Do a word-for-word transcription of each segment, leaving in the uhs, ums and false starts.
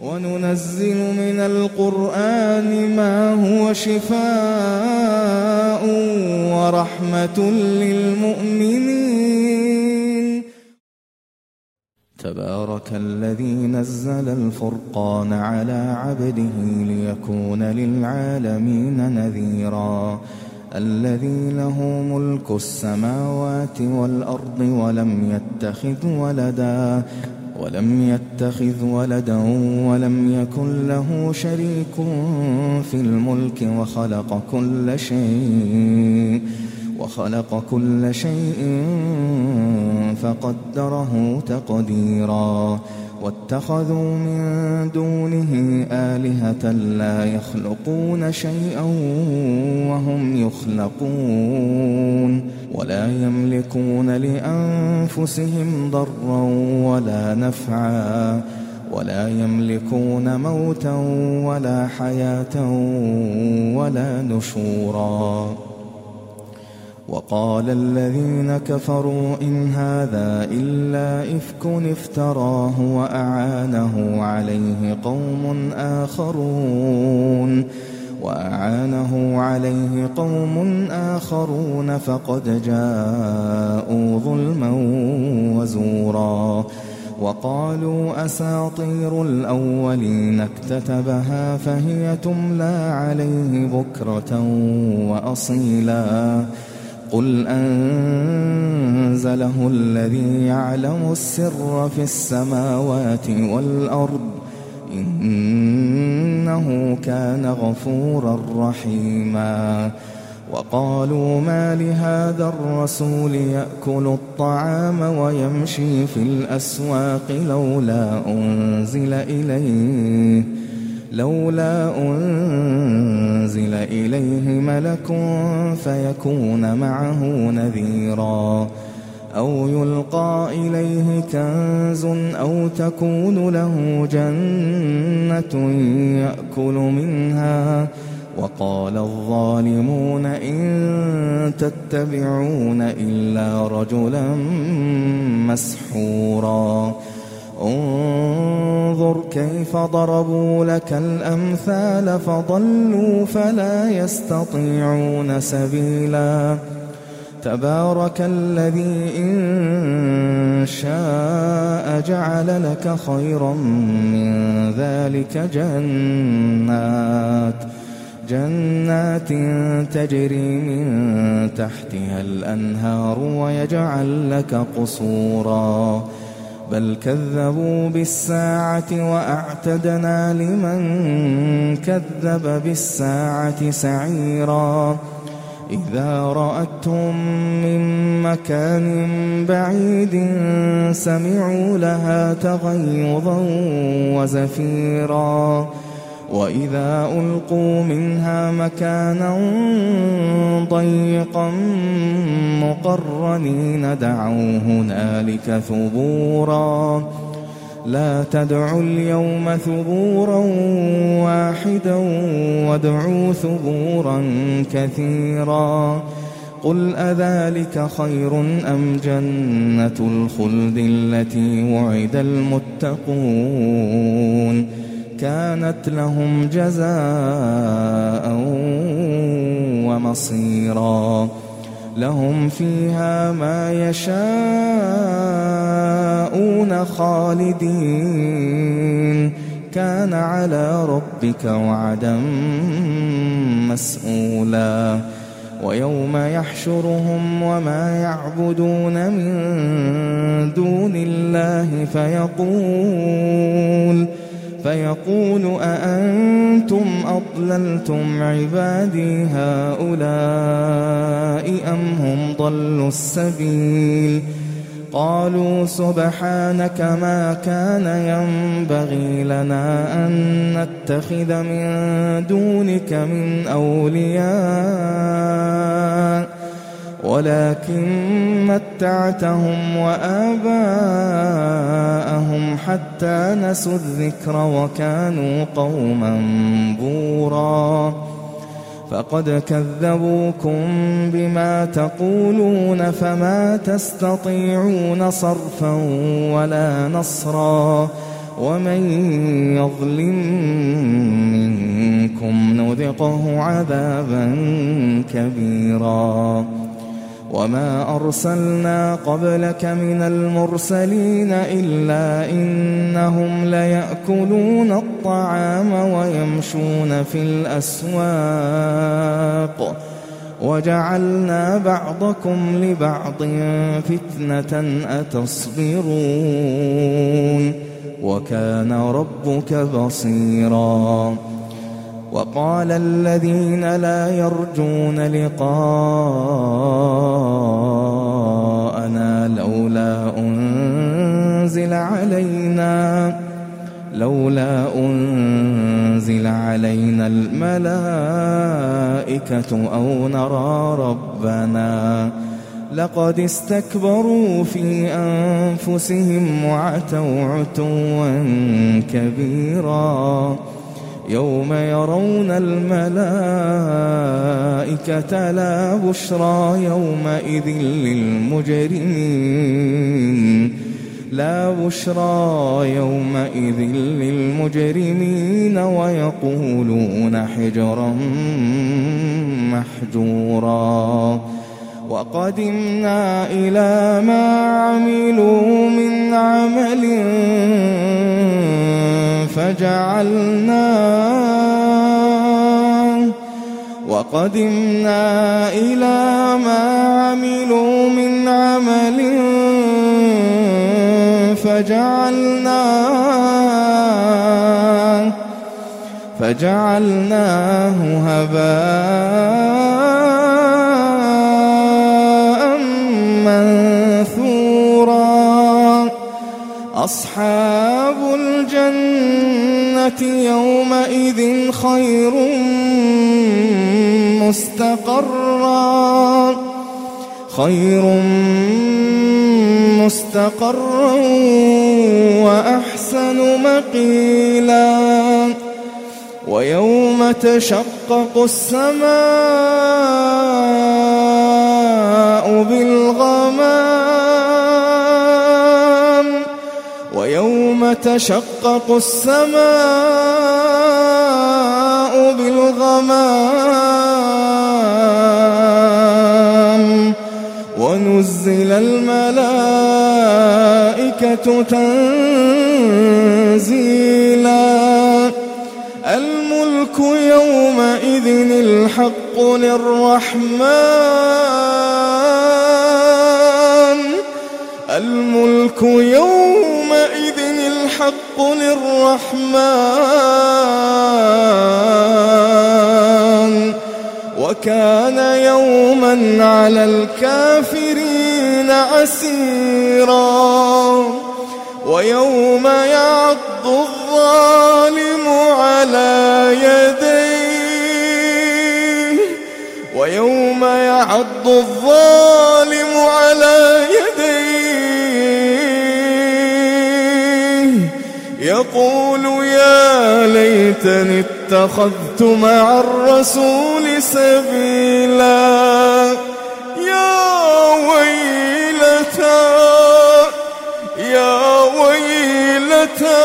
وننزل من القرآن ما هو شفاء ورحمة للمؤمنين. تبارك الذي نزل الفرقان على عبده ليكون للعالمين نذيرا. الذي له ملك السماوات والأرض ولم يتخذ ولدا ولم يتخذ ولدا ولم يكن له شريك في الملك وخلق كل شيء وخلق كل شيء فقدره تقديرا. واتخذوا من دونه آلهة لا يخلقون شيئا وهم يخلقون ولا يملكون لأنفسهم ضرا ولا نفعا ولا يملكون موتا ولا حياة ولا نشورا. وقال الذين كفروا إن هذا إلا إفك افتراه وأعانه عليه قوم آخرون وأعانه عليه قوم آخرون فقد جاءوا ظلما وزورا. وقالوا أساطير الأولين اكتتبها فهي تملى عليه بكرة وأصيلا. قل أنزله الذي يعلم السر في السماوات والأرض إنه كان غفورا رحيما. وقالوا ما لهذا الرسول يأكل الطعام ويمشي في الأسواق لولا أنزل إليه لولا أنزل إليه ملك فيكون معه نذيرا. أو يلقى إليه كنز أو تكون له جنة يأكل منها. وقال الظالمون إن تتبعون إلا رجلا مسحورا. انظر كيف ضربوا لك الأمثال فضلوا فلا يستطيعون سبيلا. تبارك الذي إن شاء جعل لك خيرا من ذلك جنات جنات تجري من تحتها الأنهار ويجعل لك قصورا. بل كذبوا بالساعة وأعتدنا لمن كذب بالساعة سعيرا. إذا رأتهم من مكان بعيد سمعوا لها تغيظا وزفيرا. وإذا ألقوا منها مكانا ضيقا مقرنين دعوا هنالك ثبورا. لا تدعوا اليوم ثبورا واحدا وادعوا ثبورا كثيرا. قل أذلك خير أم جنة الخلد التي وعد المتقون كانت لهم جزاء ومصيرا. لهم فيها ما يشاءون خالدين كان على ربك وعدا مسئولا. ويوم يحشرهم وما يعبدون من دون الله فيقول فيقول أأنتم أضللتم عبادي هؤلاء أم هم ضلوا السبيل. قالوا سبحانك ما كان ينبغي لنا أن نتخذ من دونك من أولياء ولكن متعتهم وآباءهم حتى نسوا الذكر وكانوا قوما بورا. فقد كذبوكم بما تقولون فما تستطيعون صرفا ولا نصرا ومن يظلم منكم نذقه عذابا كبيرا وما أرسلنا قبلك من المرسلين إلا إنهم ليأكلون الطعام ويمشون في الأسواق وجعلنا بعضكم لبعض فتنة أتصبرون وكان ربك بصيرا وقال الذين لا يرجون لقاءنا لولا أنزل علينا لولا أنزل علينا الملائكة أو نرى ربنا لقد استكبروا في أنفسهم وعتوا عتوا كبيرا يوم يرون الملائكة لا بشرى يومئذ للمجرمين لا بشرى يومئذ للمجرمين ويقولون حجرا محجورا وقدمنا إلى ما عملوا من عمل فجعلناه وقدمنا إلى ما عملوا من عمل فجعلناه فجعلناه هباء منثورا أصحاب الجنة يومئذ خير مستقرا خير مستقرا وأحسن مقيلا ويوم تشقق السماء بالغمام ويوم تشقق السماء بالغمام ونزل الملائكة تنزيلا الملك يومئذ الحق للرحمن الملك يومئذ الحق للرحمن وكان يوما على الكافرين عسيرا ويوم يعض الظالم على يديه ويوم يعض الظالم على يديه يقول يا ليتني اتخذت مع الرسول سبيلا يا ويلتى يا ويلتى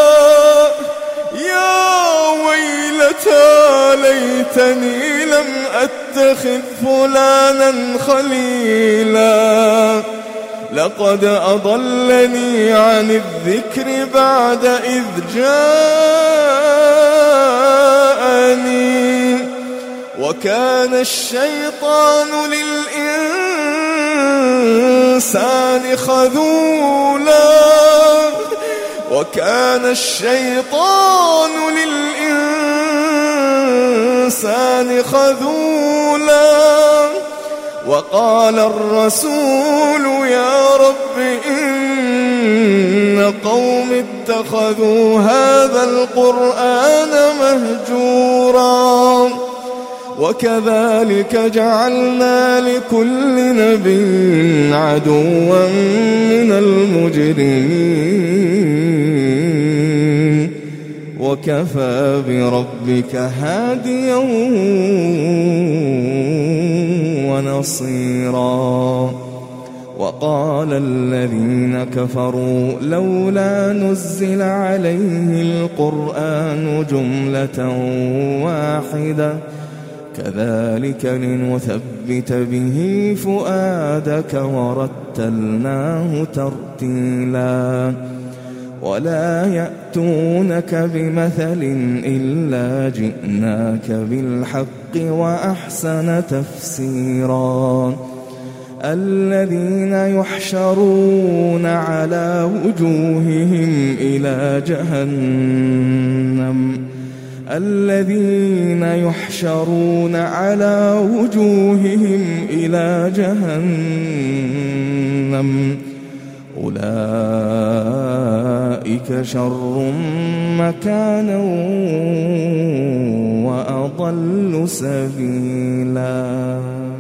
يا ويلتى ليتني لم أتخذ فلانا خليلا لقد أضلني عن الذكر بعد إذ جاءني وكان الشيطان للإنسان خذولا وكان الشيطان للإنسان خذولا وقال الرسول يا رب إن قوم اتخذوا هذا القرآن مهجورا وكذلك جعلنا لكل نبي عدوا من المجرمين وكفى بربك هاديا ونصيرا وقال الذين كفروا لولا نزل عليه القرآن جملة واحدة كذلك لنثبت به فؤادك ورتلناه ترتيلا ولا يأتونك بمثل إلا جئناك بالحق وأحسن تفسيرا الذين يحشرون على وجوههم إلى جهنم الذين يحشرون على وجوههم إلى جهنم أولئك شر مكانا وأضل سبيلا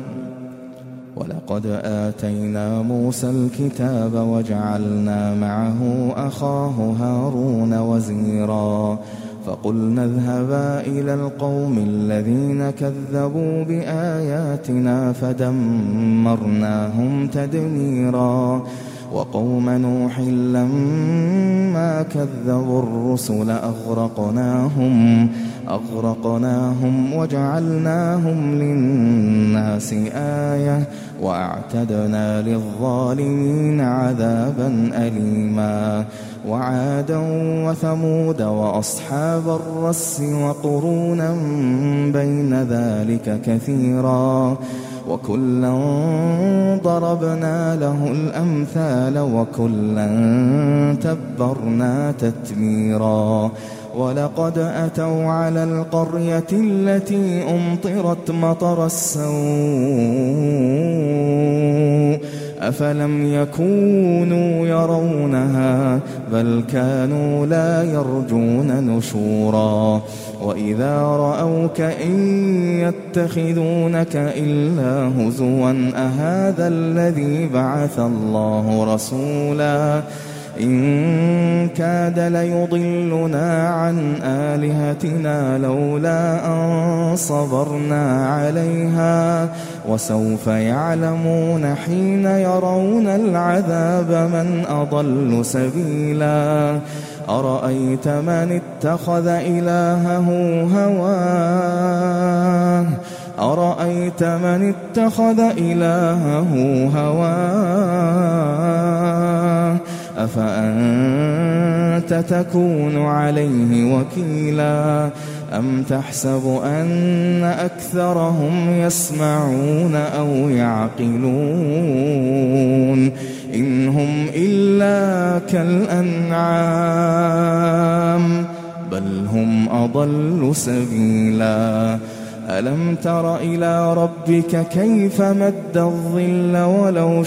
ولقد آتينا موسى الكتاب وجعلنا معه أخاه هارون وزيرا فقلنا اذهبا إلى القوم الذين كذبوا بآياتنا فدمرناهم تدميرا وقوم نوح لما كذبوا الرسل أغرقناهم أغرقناهم وجعلناهم للناس آية وأعتدنا للظالمين عذابا أليما وعادا وثمود وأصحاب الرس وقرونا بين ذلك كثيرا وكلا ضربنا له الأمثال وكلا تبرنا تتبيرا ولقد أتوا على القرية التي أمطرت مطر السوء أفلم يكونوا يرونها بل كانوا لا يرجون نشورا وإذا رأوك إن يتخذونك إلا هزوا أهذا الذي بعث الله رسولا إن كاد ليضلنا عن آلهتنا لولا أن صبرنا عليها وسوف يعلمون حين يرون العذاب من أضل سبيلا أرأيت من اتخذ إلهه هواه أرأيت من اتخذ إلهه هواه أفأنت تكون عليه وكيلا أم تحسب أن أكثرهم يسمعون أو يعقلون إن هم إلا كالأنعام بل هم أضل سبيلا ألم تر إلى ربك كيف مد الظل ولو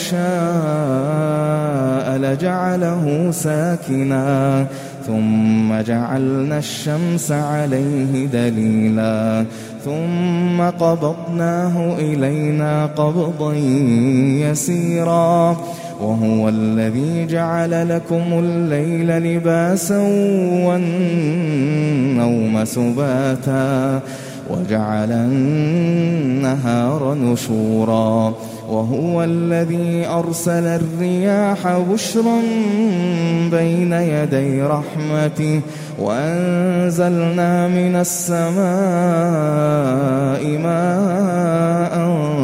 شاء لجعله ساكنا ثم جعلنا الشمس عليه دليلا ثم قبضناه إلينا قبضا يسيرا وهو الذي جعل لكم الليل لباسا والنوم سباتا وجعل النهار نشورا وهو الذي أرسل الرياح بشرا بين يدي رحمته وأنزلنا من السماء ماء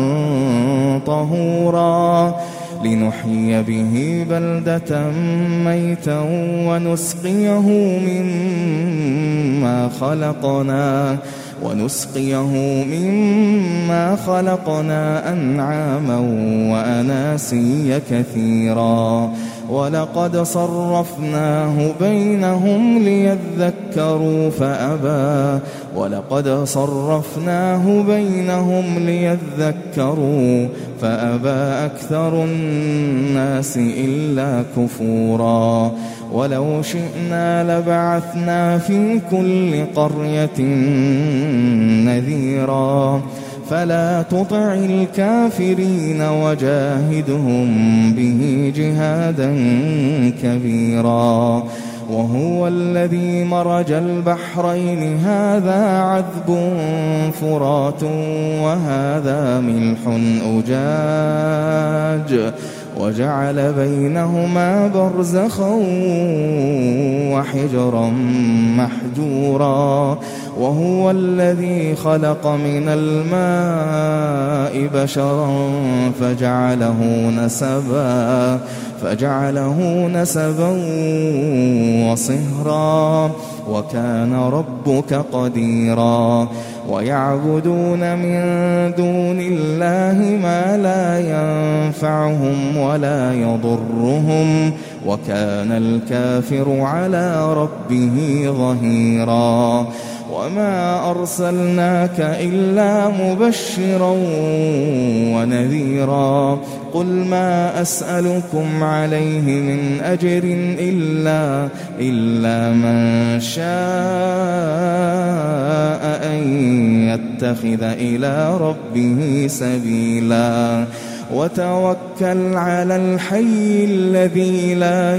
طهورا لنحيي به بلدة ميتا ونسقيه مما خلقنا ونسقيه مما خلقنا أنعاما وأناسيا كثيرا ولقد صرفناه بينهم ليذكروا فأبى ولقد صرفناه بينهم ليذكروا فأبى أكثر الناس إلا كفورا ولو شئنا لبعثنا في كل قرية نذيرا فلا تطع الكافرين وجاهدهم به جهادا كبيرا وهو الذي مرج البحرين هذا عذب فرات وهذا ملح أجاج وجعل بينهما برزخا وحجرا محجورا وهو الذي خلق من الماء بشرا فجعله نسبا فجعله نسبا وصهرا وكان ربك قديرا ويعبدون من دون الله ما لا ينفعهم ولا يضرهم وكان الكافر على ربه ظهيرا وما أرسلناك إلا مبشرا ونذيرا قل ما أسألكم عليه من أجر إلا, إلا من شاء أن يتخذ إلى ربه سبيلا وتوكل على الحي الذي لا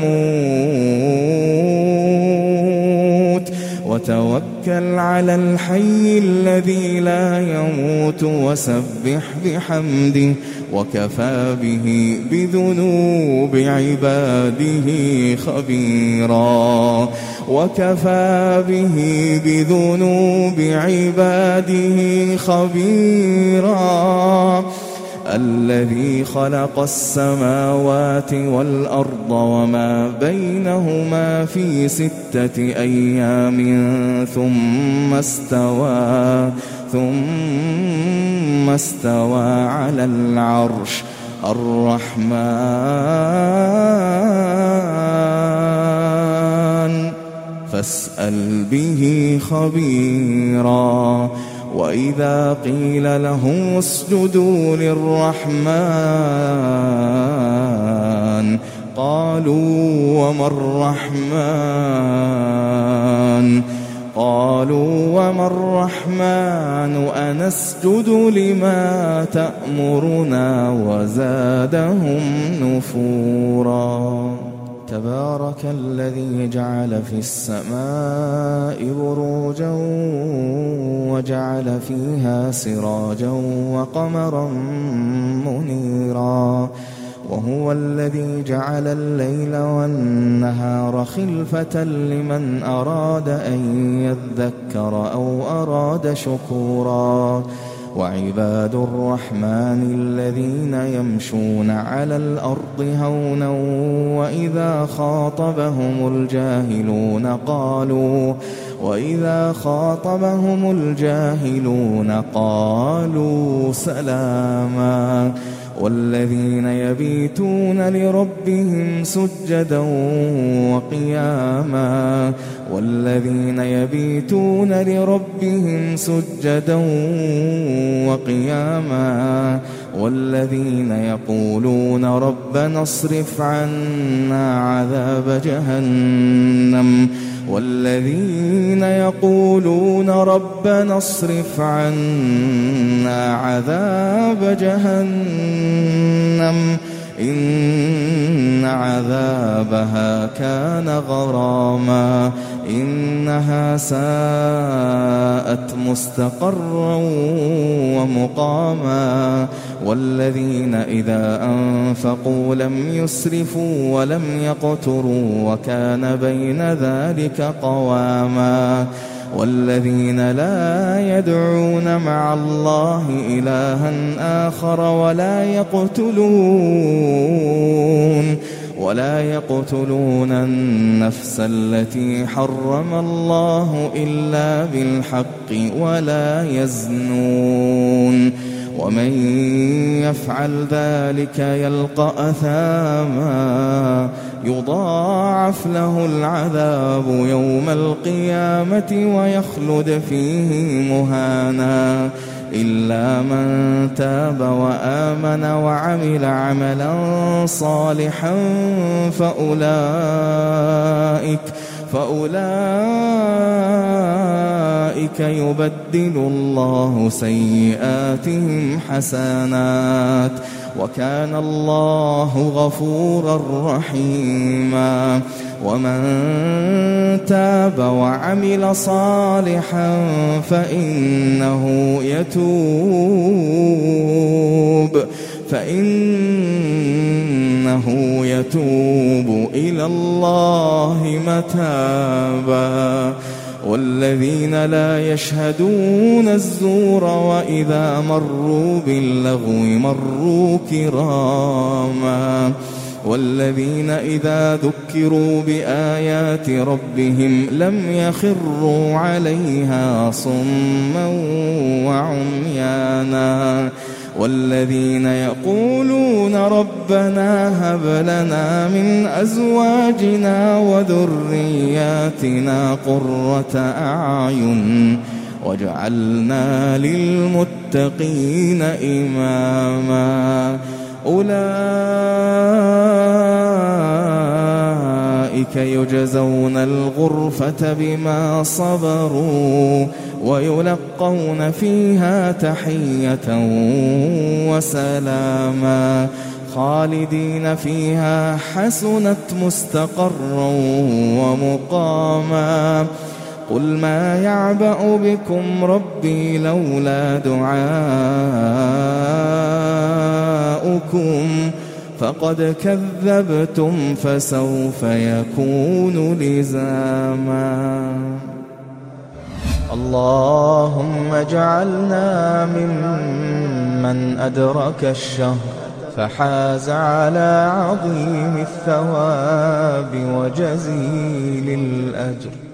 يموت وتوكل على الحي الذي لا يموت وسبح بحمده وكفى به بذنوب عباده خبيرا وكفى به بذنوب عباده خبيرا الذي خلق السماوات والأرض وما بينهما في ستة أيام ثم استوى ثم استوى على العرش الرحمن فاسأل به خبيرا وإذا قيل لهم اسجدوا للرحمن قالوا وما الرحمن قالوا وما الرحمن أنسجد لما تأمرنا وزادهم نفورا تبارك الذي جعل في السماء بروجا وجعل فيها سراجا وقمرا منيرا وهو الذي جعل الليل والنهار خلفة لمن أراد أن يذكر أو أراد شكورا وعباد الرحمن الذين يمشون على الأرض هونا وإذا خاطبهم الجاهلون قالوا وإذا خاطبهم الجاهلون قالوا سلاما والذين يبيتون لربهم سجدا وقياما والذين يبيتون لربهم سجدا وقياما والذين يقولون ربنا اصرف عنا عذاب جهنم والذين يقولون ربنا اصرف عنا عذاب جهنم إن عذابها كان غراما إنها ساءت مستقرا ومقاما والذين إذا أنفقوا لم يسرفوا ولم يقتروا وكان بين ذلك قواما والذين لا يدعون مع الله إلها آخر ولا يقتلون ولا يقتلون النفس التي حرم الله إلا بالحق ولا يزنون ومن يفعل ذلك يلقى أثاما يضاعف له العذاب يوم القيامة ويخلد فيه مهانا إلا من تاب وآمن وعمل عملا صالحا فأولئك فأولئك يبدل الله سيئاتهم حسنات وكان الله غفورا رحيما ومن تاب وعمل صالحا فإنه يتوب فإن إنه يتوب إلى الله متابا والذين لا يشهدون الزور وإذا مروا باللغو مروا كراما والذين إذا ذكروا بآيات ربهم لم يخروا عليها صما وعميانا والذين يقولون ربنا هب لنا من أزواجنا وذرياتنا قرة أعين واجعلنا للمتقين إماما أولئك يجزون الغرفة بما صبروا ويلقون فيها تحية وسلاما خالدين فيها حسنت مستقرا ومقاما قل ما يعبأ بكم ربي لولا دعاؤكم فقد كذبتم فسوف يكون لزاما اللهم اجعلنا ممن أدرك الشهر فحاز على عظيم الثواب وجزيل الأجر